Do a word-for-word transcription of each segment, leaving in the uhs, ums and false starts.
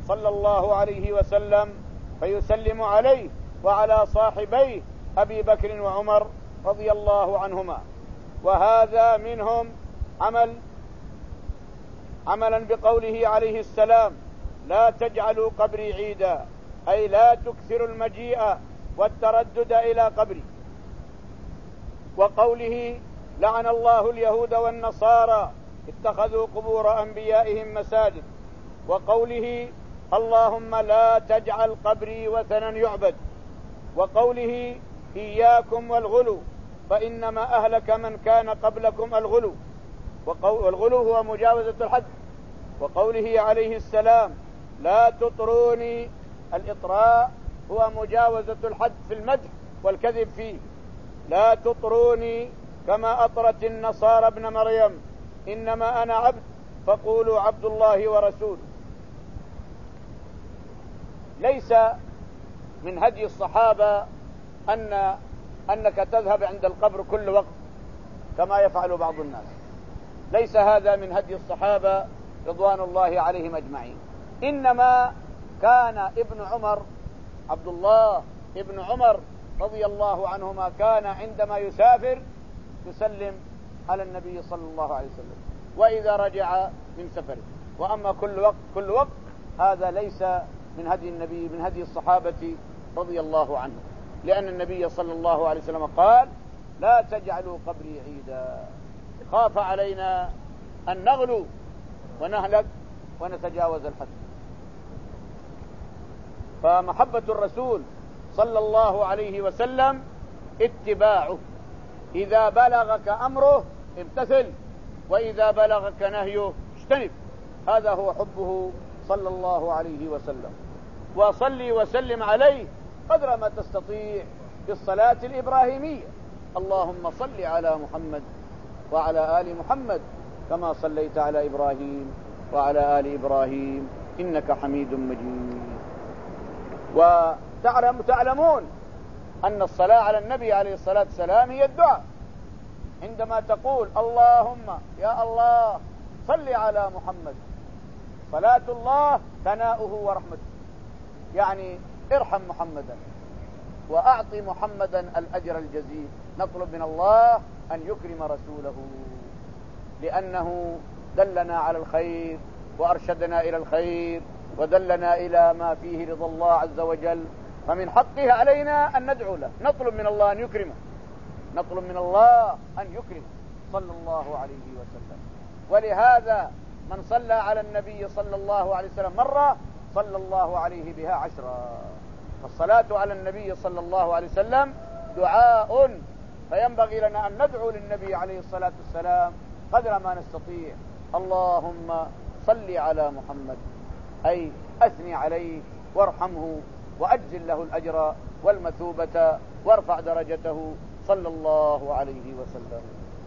صلى الله عليه وسلم فيسلم عليه وعلى صاحبيه أبي بكر وعمر رضي الله عنهما. وهذا منهم عمل عملا بقوله عليه السلام: لا تجعلوا قبري عيدا، أي لا تكثروا المجيء والتردد إلى قبري. وقوله: لعن الله اليهود والنصارى اتخذوا قبور أنبيائهم مساجد. وقوله: اللهم لا تجعل قبري وثنا يعبد. وقوله: إياكم والغلو فإنما أهلك من كان قبلكم الغلو، والغلو هو مجاوزة الحد. وقوله عليه السلام: لا تطروني، الإطراء هو مجاوزة الحد في المدح والكذب فيه. لا تطروني كما أطرت النصارى ابن مريم، إنما أنا عبد فقولوا عبد الله ورسوله. ليس من هدي الصحابة أن أنك تذهب عند القبر كل وقت كما يفعل بعض الناس. ليس هذا من هدي الصحابة رضوان الله عليهم أجمعين. إنما كان ابن عمر، عبد الله ابن عمر رضي الله عنهما، كان عندما يسافر يسلم على النبي صلى الله عليه وسلم وإذا رجع من سفره. وأما كل وقت كل وقت هذا ليس من هدي النبي، من هدي الصحابة رضي الله عنهم، لأن النبي صلى الله عليه وسلم قال: لا تجعلوا قبري عيدا. خاف علينا أن نغلو ونهلك ونتجاوز الحد. فمحبة الرسول صلى الله عليه وسلم اتباعه، إذا بلغك أمره امتثل، وإذا بلغك نهيه اجتنب. هذا هو حبه صلى الله عليه وسلم. وصلي وسلم عليه قدر ما تستطيع بالصلاة الإبراهيمية: اللهم صل على محمد وعلى آل محمد كما صليت على إبراهيم وعلى آل إبراهيم إنك حميد مجيد. وتعلمون أن الصلاة على النبي عليه الصلاة والسلام هي الدعاء. عندما تقول: اللهم يا الله صل على محمد، صلاة الله ثناؤه ورحمته، يعني ارحم محمدا وأعطي محمدا الأجر الجزيل. نطلب من الله أن يكرم رسوله، لأنه دلنا على الخير وأرشدنا إلى الخير ودلنا إلى ما فيه رضا الله عز وجل، فمن حقه علينا أن ندعو له. نطلب من الله أن يكرمه، نطلب من الله أن يكرمه صلى الله عليه وسلم. ولهذا من صلى على النبي صلى الله عليه وسلم مرة صلى الله عليه بها عشرا. فالصلاة على النبي صلى الله عليه وسلم دعاء، فينبغي لنا أن ندعو للنبي عليه الصلاة والسلام قدر ما نستطيع: اللهم صل على محمد، أي أثني عليه وارحمه وأجزل له الأجر والمثوبة وارفع درجته صلى الله عليه وسلم.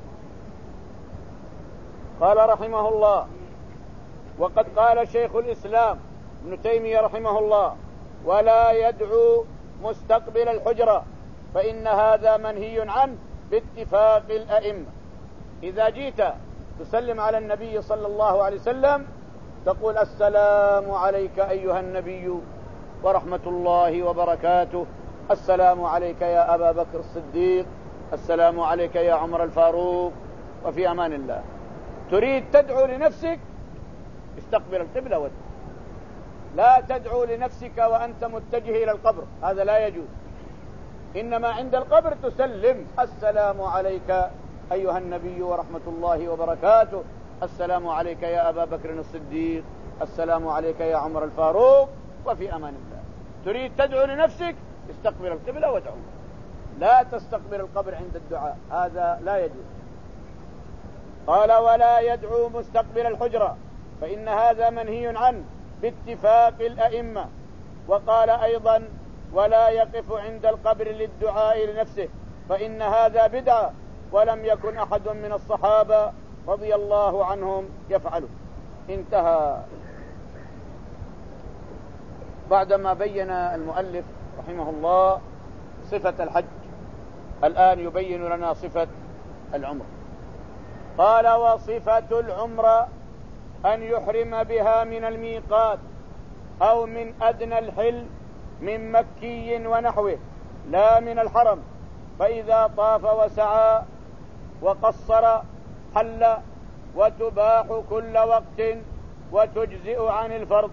قال رحمه الله: وقد قال شيخ الإسلام ابن تيمية رحمه الله: ولا يدعو مستقبل الحجرة، فإن هذا منهي عنه باتفاق الأئمة. إذا جيت تسلم على النبي صلى الله عليه وسلم تقول: السلام عليك أيها النبي ورحمة الله وبركاته، السلام عليك يا أبا بكر الصديق، السلام عليك يا عمر الفاروق، وفي أمان الله. تريد تدعو لنفسك استقبل القبلة وادعو. لا تدعو لنفسك وأنت متجه إلى القبر، هذا لا يجوز. إنما عند القبر تسلم: السلام عليك أيها النبي ورحمة الله وبركاته، السلام عليك يا أبا بكر الصديق، السلام عليك يا عمر الفاروق، وفي أمان الله. تريد تدعو لنفسك استقبل القبلة وادعو، لا تستقبل القبر عند الدعاء، هذا لا يجوز. قال: ولا يدعو مستقبل الحجرة، فإن هذا منهي عنه باتفاق الأئمة. وقال أيضا: ولا يقف عند القبر للدعاء لنفسه، فإن هذا بدعة، ولم يكن أحد من الصحابة رضي الله عنهم يفعله. انتهى. بعدما بين المؤلف رحمه الله صفة الحج، الآن يبين لنا صفة العمرة. قال: وصفة العمرة أن يحرم بها من الميقات أو من أدنى الحل من مكي ونحوه لا من الحرم، فإذا طاف وسعى وقصر حل، وتباح كل وقت وتجزئ عن الفرض.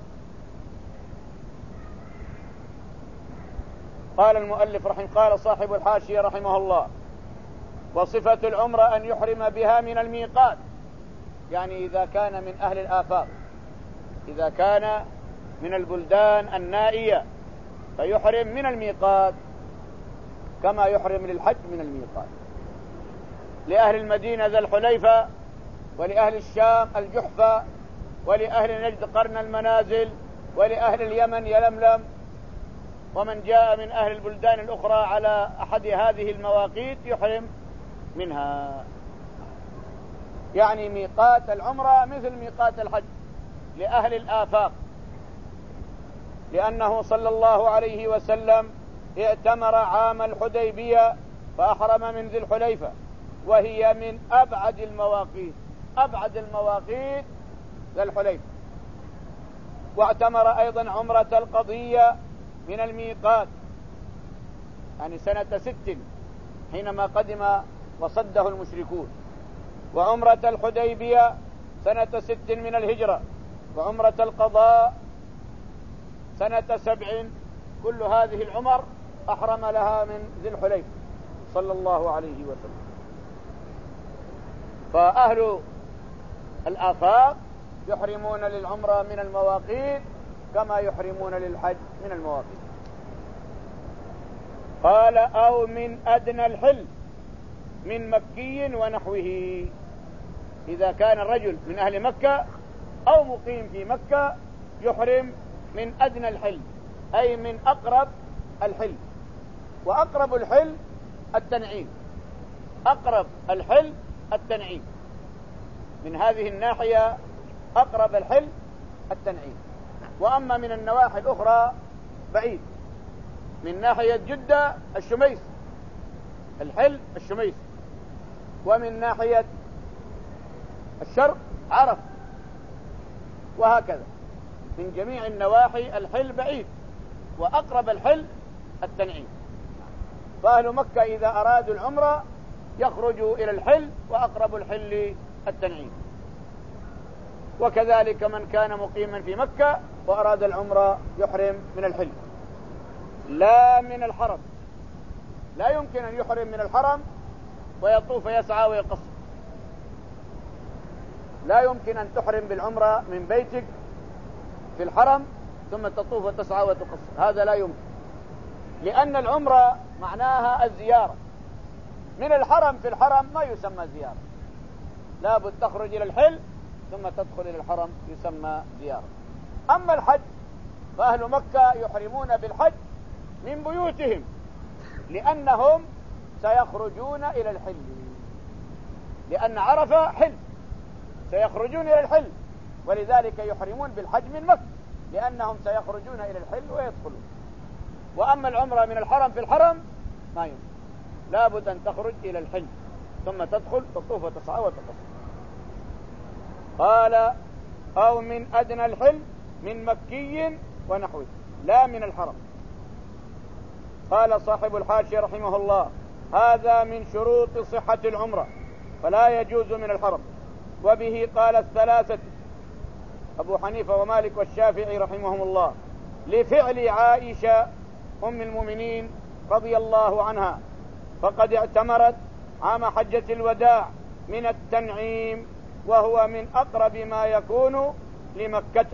قال المؤلف رحمه قال صاحب الحاشية رحمه الله: وصفة العمرة أن يحرم بها من الميقات، يعني إذا كان من أهل الآفاق، إذا كان من البلدان النائية فيحرم من الميقات كما يحرم للحج من الميقات. لأهل المدينة ذا الحليفة، ولأهل الشام الجحفة، ولأهل نجد قرن المنازل، ولأهل اليمن يلملم، ومن جاء من أهل البلدان الأخرى على أحد هذه المواقيت يحرم منها. يعني ميقات العمرة مثل ميقات الحج لأهل الآفاق، لأنه صلى الله عليه وسلم ائتمر عام الحديبية فأحرم من ذي الحليفة، وهي من أبعد المواقيت، أبعد المواقيت ذي الحليفة. واعتمر أيضا عمرة القضية من الميقات، يعني سنة ست حينما قدم وصده المشركون، وعمرة الحديبية سنة ست من الهجرة، وعمرة القضاء سنة سبع. كل هذه العمر أحرم لها من ذي الحليفة صلى الله عليه وسلم. فأهل الآفاق يحرمون للعمرة من المواقيت كما يحرمون للحج من المواقيت. قال: أو من أدنى الحل من مكي ونحوه، إذا كان الرجل من أهل مكة أو مقيم في مكة يحرم من أدنى الحل، أي من أقرب الحل. وأقرب الحل التنعيم، أقرب الحل التنعيم، من هذه الناحية أقرب الحل التنعيم. وأما من النواحي الأخرى بعيد، من ناحية جدة الشميس الحل الشميس، ومن ناحية الشرق عرف، وهكذا من جميع النواحي الحل بعيد، وأقرب الحل التنعيم. فأهل مكة إذا أرادوا العمرة يخرجوا إلى الحل، وأقرب الحل التنعيم. وكذلك من كان مقيما في مكة وأراد العمرة يحرم من الحل لا من الحرم. لا يمكن أن يحرم من الحرم ويطوف يسعى ويقصر. لا يمكن أن تحرم بالعمرة من بيتك في الحرم ثم تطوف وتسعى وتقصر، هذا لا يمكن، لأن العمرة معناها الزيارة. من الحرم في الحرم ما يسمى زيارة، لابد تخرج إلى الحل ثم تدخل إلى الحرم يسمى زيارة. أما الحج فأهل مكة يحرمون بالحج من بيوتهم، لأنهم سيخرجون إلى الحل، لأن عرفة حل، سيخرجون إلى الحل، ولذلك يحرمون بالحج من مكة، لأنهم سيخرجون إلى الحل ويدخلون. وأما العمرة من الحرم في الحرم ما يمكن، لابد أن تخرج إلى الحل ثم تدخل تطوف وتسعى وتقصر. قال: أو من أدنى الحل من مكي ونحوه لا من الحرم. قال صاحب الحاشية رحمه الله: هذا من شروط صحة العمرة، فلا يجوز من الحرم. وبه قال الثلاثة أبو حنيفة ومالك والشافعي رحمهم الله، لفعل عائشة أم المؤمنين رضي الله عنها، فقد اعتمرت عام حجة الوداع من التنعيم، وهو من أقرب ما يكون لمكة.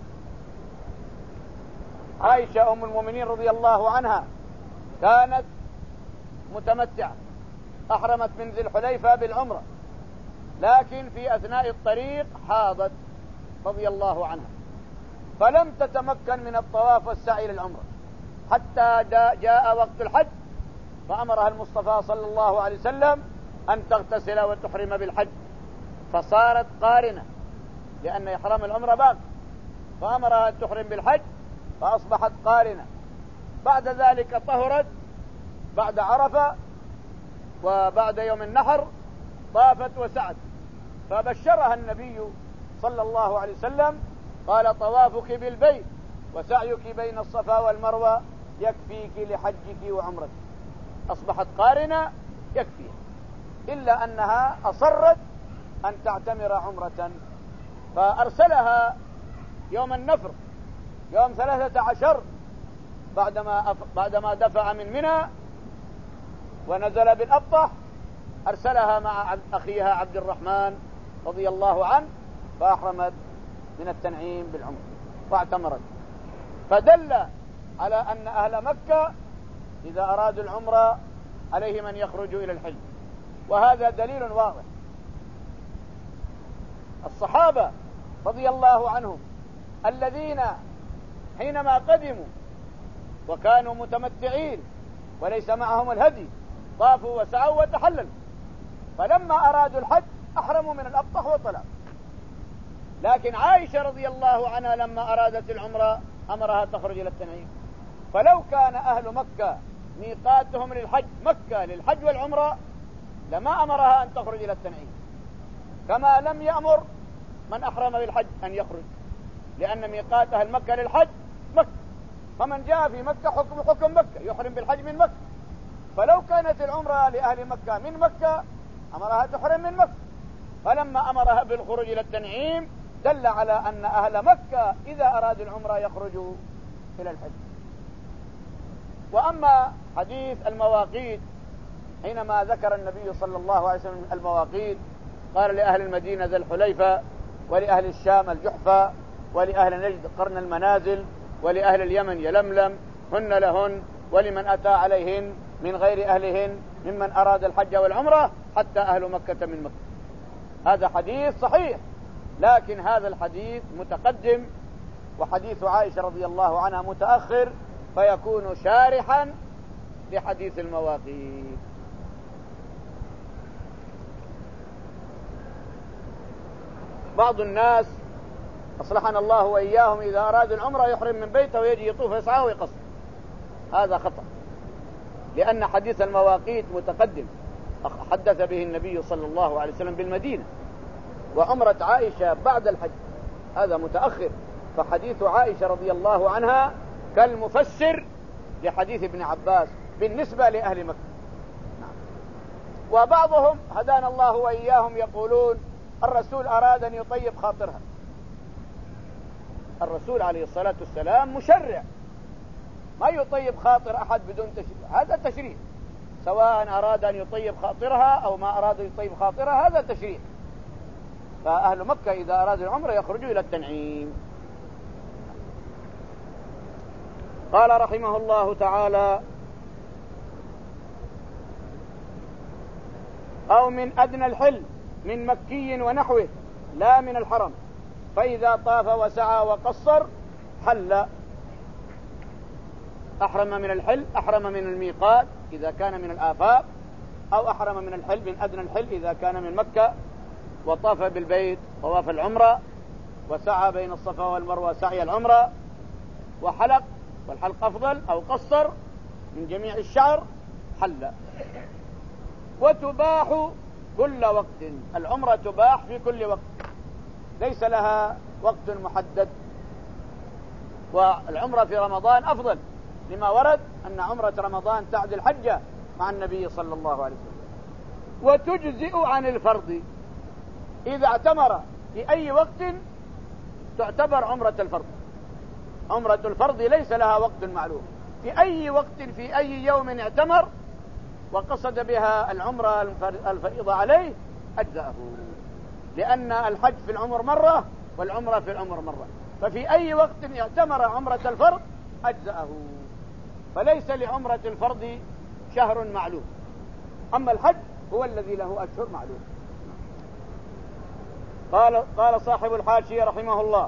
عائشة أم المؤمنين رضي الله عنها كانت متمتعة، أحرمت من ذي الحليفة بالعمرة، لكن في أثناء الطريق حاضت رضي الله عنها، فلم تتمكن من الطواف والسعي للعمرة حتى جاء وقت الحج، فأمرها المصطفى صلى الله عليه وسلم أن تغتسل وتحرم بالحج، فصارت قارنة، لأن إحرام العمرة باق، فأمرها أن تحرم بالحج فأصبحت قارنة. بعد ذلك طهرت بعد عرفة وبعد يوم النحر طافت وسعت، فبشرها النبي صلى الله عليه وسلم قال: طوافك بالبيت وسعيك بين الصفا والمروة يكفيك لحجك وعمرتك. أصبحت قارنة يكفيها، إلا أنها أصرت أن تعتمر عمرة، فأرسلها يوم النفر يوم ثلاثة عشر بعدما أف... بعدما دفع من منى ونزل بالأبطح، أرسلها مع أخيها عبد الرحمن رضي الله عنه، فأحرمت من التنعيم بالعمر واعتمرت. فدل على أن أهل مكة إذا أرادوا العمرة عليهم أن يخرجوا إلى الحج، وهذا دليل واضح. الصحابة رضي الله عنهم الذين حينما قدموا وكانوا متمتعين وليس معهم الهدي طافوا وسعوا وتحللوا، فلما أرادوا الحج أحرموا من الأبطح وطلعوا. لكن عائشة رضي الله عنها لما أرادت العمرة أمرها تخرج إلى التنعيم. فلو كان أهل مكة ميقاتهم للحج مكة للحج والعمرة لما أمرها أن تخرج إلى التنعيم، كما لم يأمر من أحرم بالحج أن يخرج، لأن ميقات أهل مكة للحج مكة، فمن جاء في مكة حكم حكم مكة يحرم بالحج من مكة. فلو كانت العمرة لأهل مكة من مكة أمرها تحرم من مكة، فلما أمرها بالخروج إلى التنعيم دل على أن أهل مكة إذا أرادوا العمرة يخرجوا إلى الحج. وأما حديث المواقيت، حينما ذكر النبي صلى الله عليه وسلم المواقيت قال لأهل المدينة ذا الحليفة، ولأهل الشام الجحفة، ولأهل نجد قرن المنازل، ولأهل اليمن يلملم، هن لهن ولمن أتى عليهن من غير أهلهن ممن أراد الحج والعمرة حتى أهل مكة من مكة. هذا حديث صحيح، لكن هذا الحديث متقدم وحديث عائشة رضي الله عنها متأخر، فيكون شارحا لحديث المواقيت. بعض الناس أصلحنا الله وإياهم إذا أرادوا العمرة يحرم من بيته ويجي يطوف يسعى ويقصر، هذا خطأ، لأن حديث المواقيت متقدم حدث به النبي صلى الله عليه وسلم بالمدينة، وعمرة عائشة بعد الحج هذا متأخر. فحديث عائشة رضي الله عنها كالمفسر لحديث ابن عباس بالنسبة لأهل مكة. وبعضهم هدانا الله وإياهم يقولون الرسول أراد أن يطيب خاطرها. الرسول عليه الصلاة والسلام مشرع، ما يطيب خاطر أحد بدون تشريع، هذا تشريع، سواء أراد أن يطيب خاطرها أو ما أراد أن يطيب خاطرها هذا تشريع. فأهل مكة إذا أرادوا العمرة يخرجوا إلى التنعيم. قال رحمه الله تعالى: أو من أدنى الحل من مكي ونحوه لا من الحرم، فإذا طاف وسعى وقصر حل. أحرم من الحل، أحرم من الميقات إذا كان من الآفاق، أو أحرم من الحل من أدنى الحل إذا كان من مكة، وطاف بالبيت طواف العمرة، وسعى بين الصفا والمروة سعي العمرة، وحلق، والحلق أفضل، أو قصر من جميع الشعر حل. وتباح كل وقت، العمرة تباح في كل وقت، ليس لها وقت محدد. والعمرة في رمضان أفضل لما ورد أن عمرة رمضان تعدل حجة مع النبي صلى الله عليه وسلم. وتجزئ عن الفرض، إذا اعتمر في أي وقت تعتبر عمرة الفرض. عمرة الفرض ليس لها وقت معلوم، في أي وقت في أي يوم اعتمر وقصد بها العمرة الفريضة عليه أجزأه، لأن الحج في العمر مرة والعمرة في العمر مرة، ففي أي وقت اعتمر عمرة الفرض أجزأه، فليس لعمرة الفرض شهر معلوم، أما الحج هو الذي له أشهر معلوم. قال قال صاحب الحاشية رحمه الله: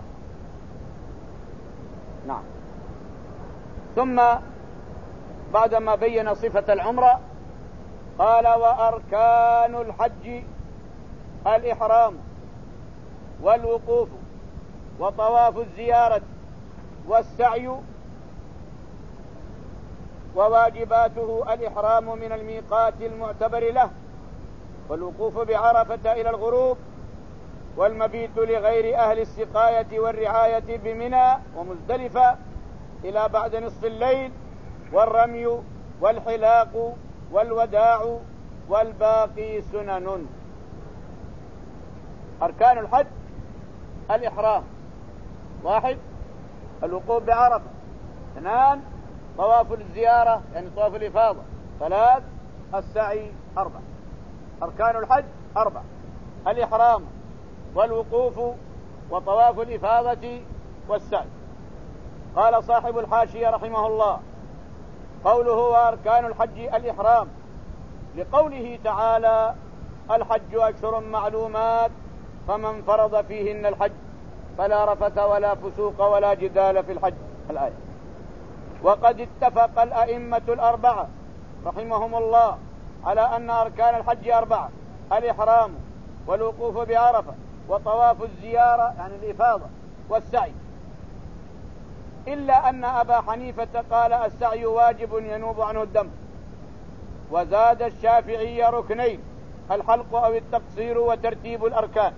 نعم. ثم بعدما بين صفة العمرة قال: وأركان الحج الإحرام والوقوف وطواف الزيارة والسعي، وواجباته الإحرام من الميقات المعتبر له، والوقوف بعرفة إلى الغروب، والمبيت لغير أهل السقاية والرعاية بمنى ومزدلفة إلى بعد نصف الليل، والرمي والحلاق والوداع، والباقي سنن. أركان الحج: الإحرام، واحد الوقوف بعرفة، اثنان طواف الزيارة يعني طواف الإفاضة، ثلاث السعي، أربع. أركان الحج أربع: الإحرام والوقوف وطواف الإفاضة والسعي. قال صاحب الحاشية رحمه الله: قوله وأركان الحج الإحرام، لقوله تعالى: الحج أشهر معلومات، فمن فرض فيهن الحج فلا رفث ولا فسوق ولا جدال في الحج، الآية. وقد اتفق الأئمة الأربعة رحمهم الله على أن أركان الحج أربعة: الإحرام والوقوف بعرفة وطواف الزيارة يعني الإفاضة والسعي، إلا أن أبا حنيفة قال السعي واجب ينوب عنه الدم، وزاد الشافعي ركنين: الحلق أو التقصير وترتيب الأركان.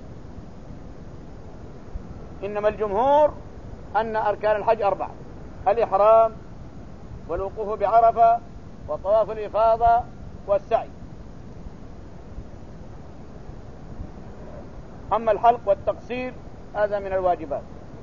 إنما الجمهور أن أركان الحج أربعة: الإحرام والوقوف بعرفة وطواف الإفاضة والسعي. أما الحلق والتقصير هذا من الواجبات،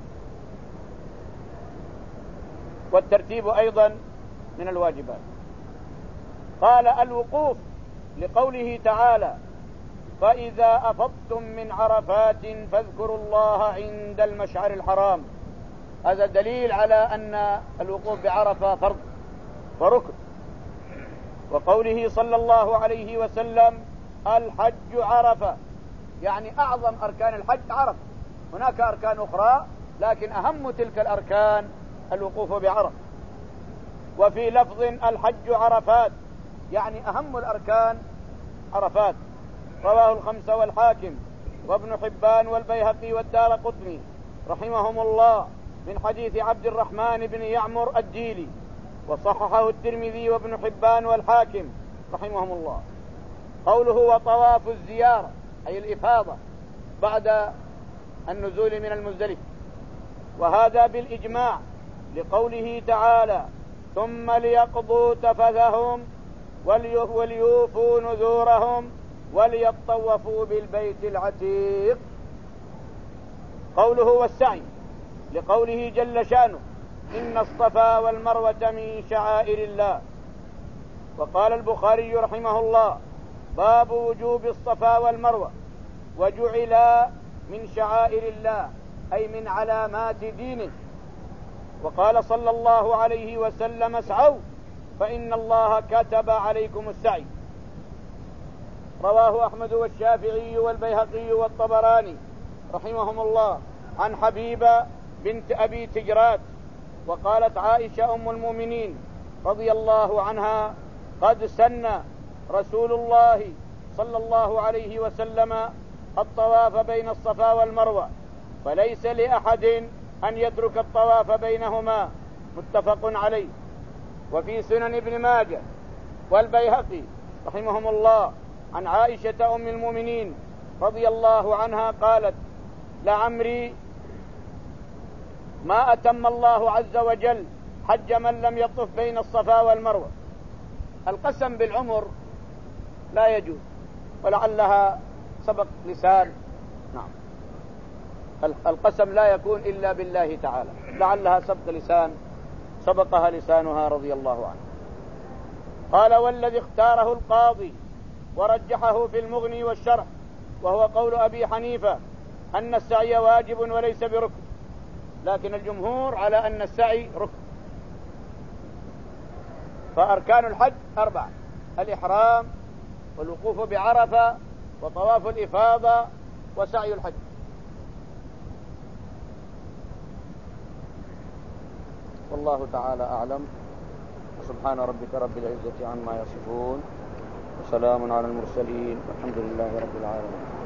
والترتيب أيضا من الواجبات. قال: الوقوف لقوله تعالى: فإذا أفضتم من عرفات فاذكروا الله عند المشعر الحرام. هذا دليل على أن الوقوف بعرفة فرض وركن. وقوله صلى الله عليه وسلم: الحج عرفة، يعني أعظم أركان الحج عرفة. هناك أركان أخرى لكن أهم تلك الأركان الوقوف بعرفة. وفي لفظ: الحج عرفات، يعني أهم الأركان عرفات. رواه الخمسة والحاكم وابن حبان والبيهقي والدارقطني رحمهم الله من حديث عبد الرحمن بن يعمر الديلي، وصححه الترمذي وابن حبان والحاكم رحمهم الله. قوله وطواف الزيارة أي الإفاضة بعد النزول من المزدلفة، وهذا بالإجماع، لقوله تعالى: ثم ليقضوا تفثهم وليوفوا نذورهم وليطوفوا بالبيت العتيق. قوله والسعي، لقوله جل شانه: إن الصفا والمروة من شعائر الله. وقال البخاري رحمه الله: باب وجوب الصفا والمروة، وجعلا من شعائر الله أي من علامات دينه. وقال صلى الله عليه وسلم: اسعوا فإن الله كتب عليكم السعي. رواه أحمد والشافعي والبيهقي والطبراني رحمهم الله عن حبيبة بنت أبي تجرات. وقالت عائشة أم المؤمنين رضي الله عنها: قد سن رسول الله صلى الله عليه وسلم الطواف بين الصفا والمروة، فليس لأحد أن يترك الطواف بينهما، متفق عليه. وفي سنن ابن ماجه والبيهقي رحمهم الله عن عائشة أم المؤمنين رضي الله عنها قالت: لعمري ما أتم الله عز وجل حج من لم يطف بين الصفا والمروة. القسم بالعمر لا يجوز، ولعلها سبق لسان. نعم، القسم لا يكون إلا بالله تعالى، لعلها سبق لسان سبقها لسانها رضي الله عنه. قال: والذي اختاره القاضي ورجحه في المغني والشرح، وهو قول أبي حنيفة، أن السعي واجب وليس بركن، لكن الجمهور على أن السعي ركن. فأركان الحج أربعة: الإحرام والوقوف بعرفة وطواف الإفاضة وسعي الحج. والله تعالى أعلم. سبحان ربك رب العزة عما يصفون، وسلام على المرسلين، والحمد لله رب العالمين.